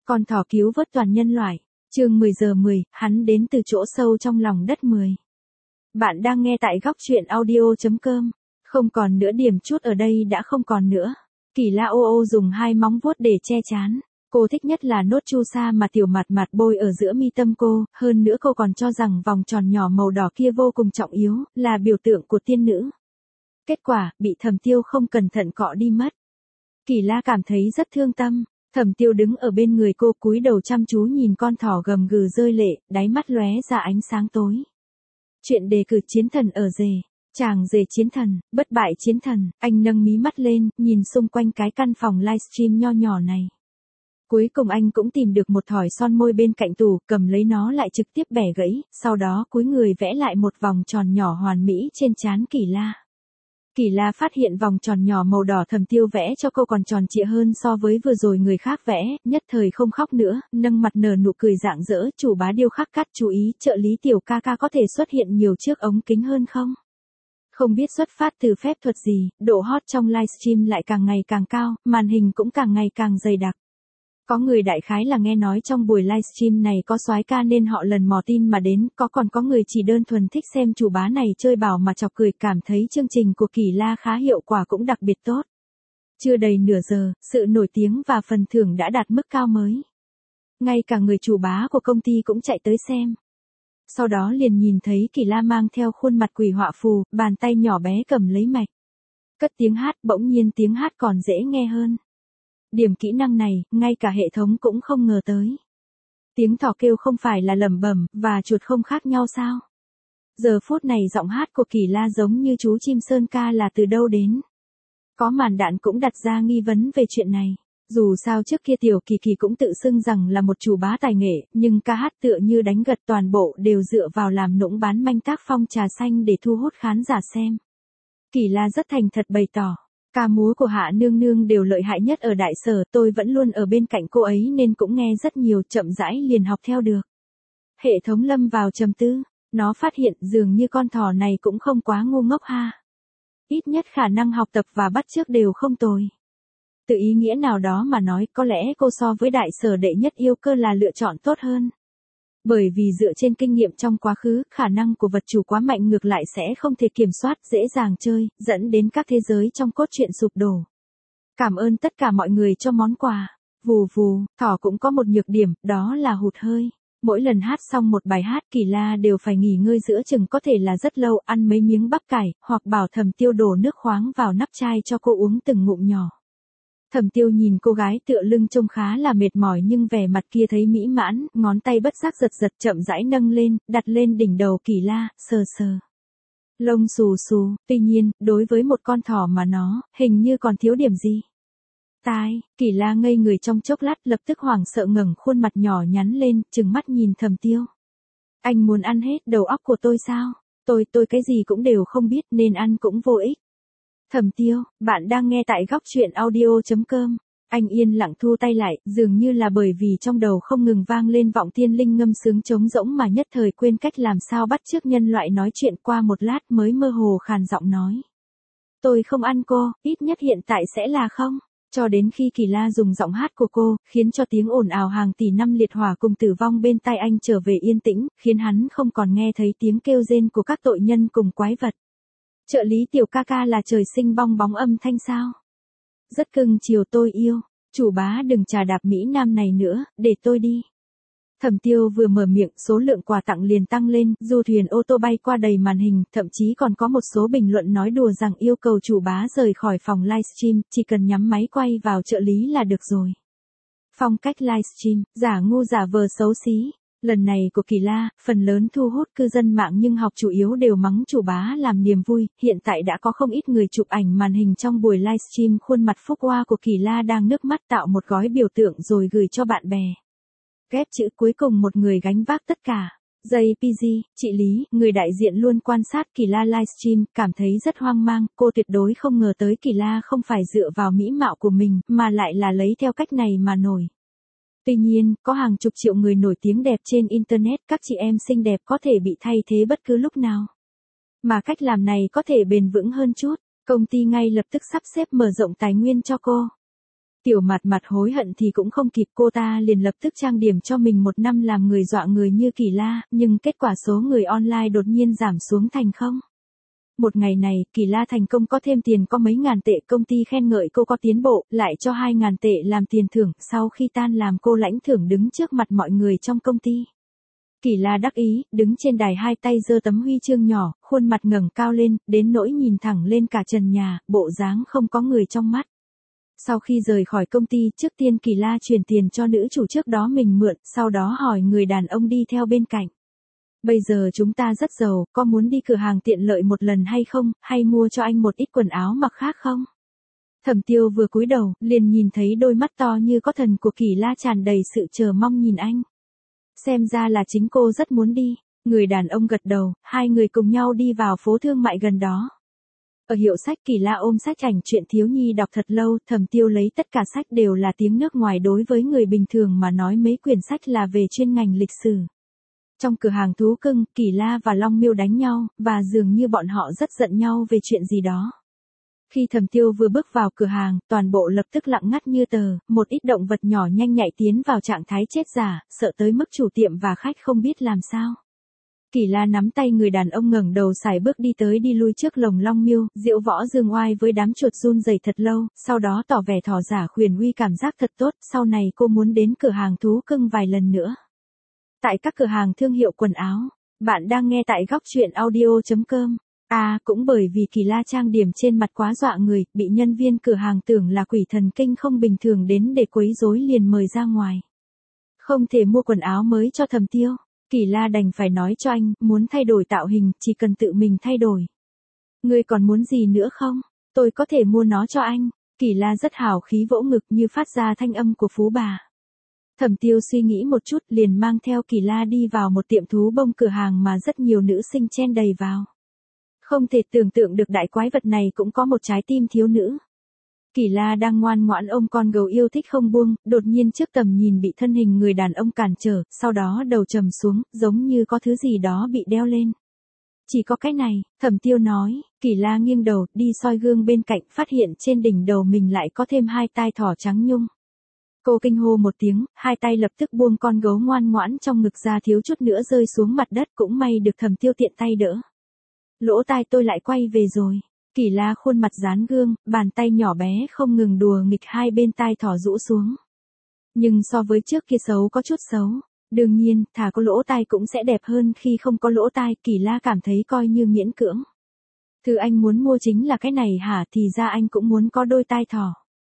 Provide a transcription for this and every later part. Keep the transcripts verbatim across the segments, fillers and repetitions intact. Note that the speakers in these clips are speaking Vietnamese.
Con thỏ cứu vớt toàn nhân loại. Chương mười giờ mười, hắn đến từ chỗ sâu trong lòng đất mười. Bạn đang nghe tại góc truyện audio chấm com. Không còn nữa, điểm chút ở đây đã không còn nữa. Kỳ La ô ô dùng hai móng vuốt để che chán. Cô thích nhất là nốt chu sa mà tiểu mặt mặt bôi ở giữa mi tâm cô, hơn nữa cô còn cho rằng vòng tròn nhỏ màu đỏ kia vô cùng trọng yếu, là biểu tượng của tiên nữ. Kết quả, bị Thẩm Tiêu không cẩn thận cọ đi mất. Kỳ La cảm thấy rất thương tâm. Thẩm Tiêu đứng ở bên người cô, cúi đầu chăm chú nhìn con thỏ gầm gừ rơi lệ, đáy mắt lóe ra ánh sáng tối. Chuyện đề cử chiến thần ở rể. Chàng rể chiến thần, bất bại chiến thần. Anh nâng mí mắt lên, nhìn xung quanh cái căn phòng livestream nho nhỏ này. Cuối cùng anh cũng tìm được một thỏi son môi bên cạnh tủ, cầm lấy nó lại trực tiếp bẻ gãy, sau đó cúi người vẽ lại một vòng tròn nhỏ hoàn mỹ trên trán Kỳ La. Kỳ La phát hiện vòng tròn nhỏ màu đỏ Thẩm Tiêu vẽ cho cô còn tròn trịa hơn so với vừa rồi người khác vẽ, nhất thời không khóc nữa, nâng mặt nở nụ cười rạng rỡ. Chủ bá điêu khắc cắt chú ý, trợ lý tiểu ca ca có thể xuất hiện nhiều trước ống kính hơn không? Không biết xuất phát từ phép thuật gì, độ hot trong livestream lại càng ngày càng cao, màn hình cũng càng ngày càng dày đặc. Có người đại khái là nghe nói trong buổi livestream này có soái ca nên họ lần mò tin mà đến, có còn có người chỉ đơn thuần thích xem chủ bá này chơi bảo mà chọc cười, cảm thấy chương trình của Kỳ La khá hiệu quả cũng đặc biệt tốt. Chưa đầy nửa giờ, sự nổi tiếng và phần thưởng đã đạt mức cao mới. Ngay cả người chủ bá của công ty cũng chạy tới xem. Sau đó liền nhìn thấy Kỳ La mang theo khuôn mặt quỷ họa phù, bàn tay nhỏ bé cầm lấy mạch. Cất tiếng hát, bỗng nhiên tiếng hát còn dễ nghe hơn. Điểm kỹ năng này, ngay cả hệ thống cũng không ngờ tới. Tiếng thỏ kêu không phải là lẩm bẩm, và chuột không khác nhau sao? Giờ phút này giọng hát của Kỳ La giống như chú chim sơn ca là từ đâu đến? Có màn đạn cũng đặt ra nghi vấn về chuyện này. Dù sao trước kia Tiểu Kỳ Kỳ cũng tự xưng rằng là một chủ bá tài nghệ, nhưng ca hát tựa như đánh gật, toàn bộ đều dựa vào làm nũng bán manh tác phong trà xanh để thu hút khán giả xem. Kỳ La rất thành thật bày tỏ. Ca múa của Hạ nương nương đều lợi hại nhất ở đại sở, tôi vẫn luôn ở bên cạnh cô ấy nên cũng nghe rất nhiều, chậm rãi liền học theo được. Hệ thống lâm vào trầm tư, nó phát hiện dường như con thỏ này cũng không quá ngu ngốc ha. Ít nhất khả năng học tập và bắt chước đều không tồi. Từ ý nghĩa nào đó mà nói, có lẽ cô so với đại sở đệ nhất yêu cơ là lựa chọn tốt hơn. Bởi vì dựa trên kinh nghiệm trong quá khứ, khả năng của vật chủ quá mạnh ngược lại sẽ không thể kiểm soát, dễ dàng chơi, dẫn đến các thế giới trong cốt truyện sụp đổ. Cảm ơn tất cả mọi người cho món quà. Vù vù, thỏ cũng có một nhược điểm, đó là hụt hơi. Mỗi lần hát xong một bài hát, Kỳ La đều phải nghỉ ngơi giữa chừng, có thể là rất lâu, ăn mấy miếng bắp cải, hoặc bảo Thẩm Tiêu đổ nước khoáng vào nắp chai cho cô uống từng ngụm nhỏ. Thẩm Tiêu nhìn cô gái tựa lưng trông khá là mệt mỏi nhưng vẻ mặt kia thấy mỹ mãn, ngón tay bất giác giật giật chậm rãi nâng lên, đặt lên đỉnh đầu Kỳ La, sờ sờ. Lông xù xù, tuy nhiên, đối với một con thỏ mà nó, hình như còn thiếu điểm gì. Tai, Kỳ La ngây người trong chốc lát, lập tức hoảng sợ ngẩng khuôn mặt nhỏ nhắn lên, trừng mắt nhìn Thẩm Tiêu. Anh muốn ăn hết đầu óc của tôi sao? Tôi, tôi cái gì cũng đều không biết nên ăn cũng vô ích. Thẩm Tiêu, bạn đang nghe tại góc truyện audio chấm com. Anh yên lặng thu tay lại, dường như là bởi vì trong đầu không ngừng vang lên vọng thiên linh ngâm sướng trống rỗng mà nhất thời quên cách làm sao bắt chước nhân loại nói chuyện, qua một lát mới mơ hồ khàn giọng nói. Tôi không ăn cô, ít nhất hiện tại sẽ là không. Cho đến khi Kỳ La dùng giọng hát của cô, khiến cho tiếng ồn ào hàng tỷ năm liệt hỏa cùng tử vong bên tai anh trở về yên tĩnh, khiến hắn không còn nghe thấy tiếng kêu rên của các tội nhân cùng quái vật. Trợ lý tiểu ca ca là trời sinh bong bóng âm thanh sao? Rất cưng chiều, tôi yêu. Chủ bá đừng chà đạp Mỹ Nam này nữa, để tôi đi. Thẩm Tiêu vừa mở miệng, số lượng quà tặng liền tăng lên, du thuyền ô tô bay qua đầy màn hình, thậm chí còn có một số bình luận nói đùa rằng yêu cầu chủ bá rời khỏi phòng livestream, chỉ cần nhắm máy quay vào trợ lý là được rồi. Phong cách livestream, giả ngu giả vờ xấu xí. Lần này của Kỳ La, phần lớn thu hút cư dân mạng nhưng học chủ yếu đều mắng chủ bá làm niềm vui, hiện tại đã có không ít người chụp ảnh màn hình trong buổi livestream khuôn mặt phúc hoa của Kỳ La đang nước mắt tạo một gói biểu tượng rồi gửi cho bạn bè. Ghép chữ cuối cùng một người gánh vác tất cả. jê pê giê, chị Lý, người đại diện luôn quan sát Kỳ La livestream, cảm thấy rất hoang mang, cô tuyệt đối không ngờ tới Kỳ La không phải dựa vào mỹ mạo của mình, mà lại là lấy theo cách này mà nổi. Tuy nhiên, có hàng chục triệu người nổi tiếng đẹp trên Internet, các chị em xinh đẹp có thể bị thay thế bất cứ lúc nào. Mà cách làm này có thể bền vững hơn chút, công ty ngay lập tức sắp xếp mở rộng tài nguyên cho cô. Tiểu Mạt Mạt hối hận thì cũng không kịp, cô ta liền lập tức trang điểm cho mình một năm làm người dọa người như Kỳ La, nhưng kết quả số người online đột nhiên giảm xuống thành không. Một ngày này, Kỳ La thành công có thêm tiền có mấy ngàn tệ, công ty khen ngợi cô có tiến bộ, lại cho hai ngàn tệ làm tiền thưởng, sau khi tan làm cô lãnh thưởng đứng trước mặt mọi người trong công ty. Kỳ La đắc ý, đứng trên đài hai tay giơ tấm huy chương nhỏ, khuôn mặt ngẩng cao lên, đến nỗi nhìn thẳng lên cả trần nhà, bộ dáng không có người trong mắt. Sau khi rời khỏi công ty, trước tiên Kỳ La chuyển tiền cho nữ chủ trước đó mình mượn, sau đó hỏi người đàn ông đi theo bên cạnh. Bây giờ chúng ta rất giàu, có muốn đi cửa hàng tiện lợi một lần hay không, hay mua cho anh một ít quần áo mặc khác không? Thẩm Tiêu vừa cúi đầu, liền nhìn thấy đôi mắt to như có thần của Kỳ La tràn đầy sự chờ mong nhìn anh. Xem ra là chính cô rất muốn đi. Người đàn ông gật đầu, hai người cùng nhau đi vào phố thương mại gần đó. Ở hiệu sách, Kỳ La ôm sách ảnh truyện thiếu nhi đọc thật lâu, Thẩm Tiêu lấy tất cả sách đều là tiếng nước ngoài, đối với người bình thường mà nói mấy quyển sách là về chuyên ngành lịch sử. Trong cửa hàng thú cưng, Kỳ La và Long Miêu đánh nhau, và dường như bọn họ rất giận nhau về chuyện gì đó. Khi Thẩm Tiêu vừa bước vào cửa hàng, toàn bộ lập tức lặng ngắt như tờ, một ít động vật nhỏ nhanh nhạy tiến vào trạng thái chết giả, sợ tới mức chủ tiệm và khách không biết làm sao. Kỳ La nắm tay người đàn ông ngẩng đầu sải bước đi tới đi lui trước lồng Long Miêu, diễu võ dương oai với đám chuột run rẩy thật lâu, sau đó tỏ vẻ thỏ giả khuyển uy cảm giác thật tốt, sau này cô muốn đến cửa hàng thú cưng vài lần nữa. Tại các cửa hàng thương hiệu quần áo, bạn đang nghe tại góc truyện audio chấm com. À, cũng bởi vì Kỳ La trang điểm trên mặt quá dọa người, bị nhân viên cửa hàng tưởng là quỷ thần kinh không bình thường đến để quấy rối liền mời ra ngoài. Không thể mua quần áo mới cho Thẩm Tiêu. Kỳ La đành phải nói cho anh, muốn thay đổi tạo hình, chỉ cần tự mình thay đổi. Ngươi còn muốn gì nữa không? Tôi có thể mua nó cho anh. Kỳ La rất hào khí vỗ ngực như phát ra thanh âm của phú bà. Thẩm Tiêu suy nghĩ một chút liền mang theo Kỳ La đi vào một tiệm thú bông, cửa hàng mà rất nhiều nữ sinh chen đầy vào. Không thể tưởng tượng được đại quái vật này cũng có một trái tim thiếu nữ. Kỳ La đang ngoan ngoãn ôm con gấu yêu thích không buông, đột nhiên trước tầm nhìn bị thân hình người đàn ông cản trở, sau đó đầu trầm xuống, giống như có thứ gì đó bị đeo lên. Chỉ có cái này, Thẩm Tiêu nói. Kỳ La nghiêng đầu, đi soi gương bên cạnh, phát hiện trên đỉnh đầu mình lại có thêm hai tai thỏ trắng nhung. Cô kinh hô một tiếng, hai tay lập tức buông con gấu ngoan ngoãn trong ngực ra, thiếu chút nữa rơi xuống mặt đất, cũng may được Thẩm Tiêu tiện tay đỡ. Lỗ tai tôi lại quay về rồi. Kỳ La khuôn mặt dán gương, bàn tay nhỏ bé không ngừng đùa nghịch hai bên tai thỏ rũ xuống. Nhưng so với trước kia xấu có chút xấu. Đương nhiên, thà có lỗ tai cũng sẽ đẹp hơn khi không có lỗ tai, Kỳ La cảm thấy coi như miễn cưỡng. Thứ anh muốn mua chính là cái này hả, thì ra anh cũng muốn có đôi tai thỏ.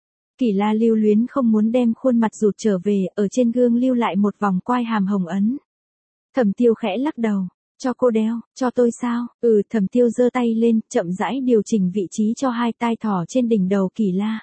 Kỳ La lưu luyến không muốn đem khuôn mặt rụt trở về, ở trên gương lưu lại một vòng quai hàm hồng ấn. Thẩm Tiêu khẽ lắc đầu. Cho cô đeo, cho tôi sao? Ừ, Thẩm Tiêu giơ tay lên, chậm rãi điều chỉnh vị trí cho hai tai thỏ trên đỉnh đầu Kỳ La.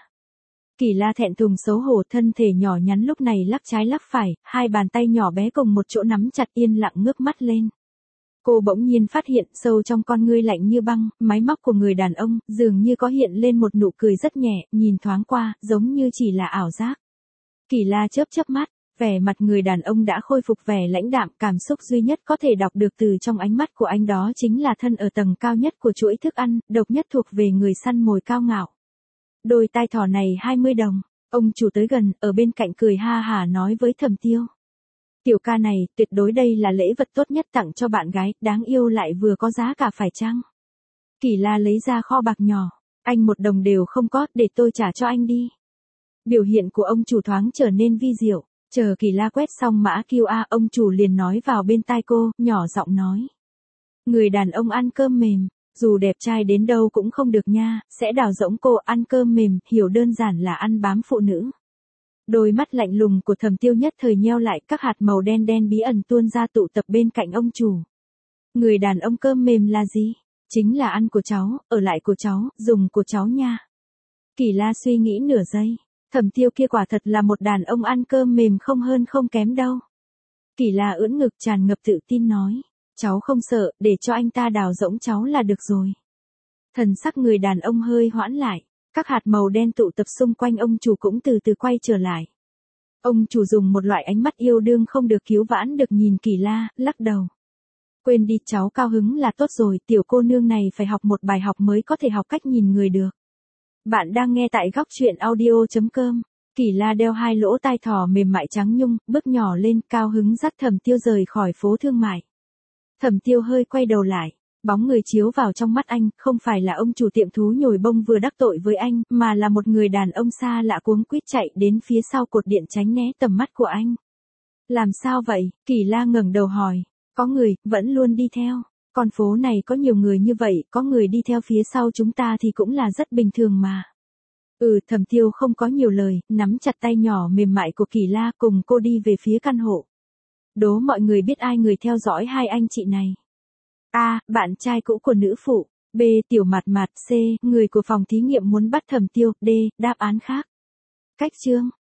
Kỳ La thẹn thùng xấu hổ, thân thể nhỏ nhắn lúc này lắc trái lắc phải, hai bàn tay nhỏ bé cùng một chỗ nắm chặt, yên lặng ngước mắt lên. Cô bỗng nhiên phát hiện sâu trong con ngươi lạnh như băng, mái móc của người đàn ông, dường như có hiện lên một nụ cười rất nhẹ, nhìn thoáng qua, giống như chỉ là ảo giác. Kỳ La chớp chớp mắt. Vẻ mặt người đàn ông đã khôi phục vẻ lãnh đạm, cảm xúc duy nhất có thể đọc được từ trong ánh mắt của anh đó chính là thân ở tầng cao nhất của chuỗi thức ăn, độc nhất thuộc về người săn mồi cao ngạo. Đôi tai thỏ này hai mươi đồng, ông chủ tới gần, ở bên cạnh cười ha hả nói với Thẩm Tiêu. Tiểu ca này, tuyệt đối đây là lễ vật tốt nhất tặng cho bạn gái, đáng yêu lại vừa có giá cả phải chăng? Kỳ La lấy ra kho bạc nhỏ, anh một đồng đều không có, để tôi trả cho anh đi. Biểu hiện của ông chủ thoáng trở nên vi diệu. Chờ Kỳ La quét xong mã quy rờ, ông chủ liền nói vào bên tai cô, nhỏ giọng nói. Người đàn ông ăn cơm mềm, dù đẹp trai đến đâu cũng không được nha, sẽ đào rỗng cô, ăn cơm mềm, hiểu đơn giản là ăn bám phụ nữ. Đôi mắt lạnh lùng của Thẩm Tiêu nhất thời nheo lại, các hạt màu đen đen bí ẩn tuôn ra tụ tập bên cạnh ông chủ. Người đàn ông cơm mềm là gì? Chính là ăn của cháu, ở lại của cháu, dùng của cháu nha. Kỳ La suy nghĩ nửa giây. Thẩm Tiêu kia quả thật là một đàn ông ăn cơm mềm không hơn không kém đâu. Kỳ La ưỡn ngực tràn ngập tự tin nói. Cháu không sợ, để cho anh ta đào rỗng cháu là được rồi. Thần sắc người đàn ông hơi hoãn lại. Các hạt màu đen tụ tập xung quanh ông chủ cũng từ từ quay trở lại. Ông chủ dùng một loại ánh mắt yêu đương không được cứu vãn được nhìn Kỳ La, lắc đầu. Quên đi, cháu cao hứng là tốt rồi, tiểu cô nương này phải học một bài học mới có thể học cách nhìn người được. Bạn đang nghe tại góc truyện audio chấm com. Kỳ La đeo hai lỗ tai thỏ mềm mại trắng nhung, bước nhỏ lên, cao hứng dắt Thẩm Tiêu rời khỏi phố thương mại. Thẩm Tiêu hơi quay đầu lại, bóng người chiếu vào trong mắt anh, không phải là ông chủ tiệm thú nhồi bông vừa đắc tội với anh, mà là một người đàn ông xa lạ cuống quýt chạy đến phía sau cột điện tránh né tầm mắt của anh. Làm sao vậy? Kỳ La ngẩng đầu hỏi. Có người, vẫn luôn đi theo. Con phố này có nhiều người như vậy, có người đi theo phía sau chúng ta thì cũng là rất bình thường mà. Ừ, Thẩm Tiêu không có nhiều lời, nắm chặt tay nhỏ mềm mại của Kỳ La cùng cô đi về phía căn hộ. Đố mọi người biết ai người theo dõi hai anh chị này. A. Bạn trai cũ của nữ phụ. B. Tiểu Mạt Mạt. C. Người của phòng thí nghiệm muốn bắt Thẩm Tiêu. D. Đáp án khác. Cách chương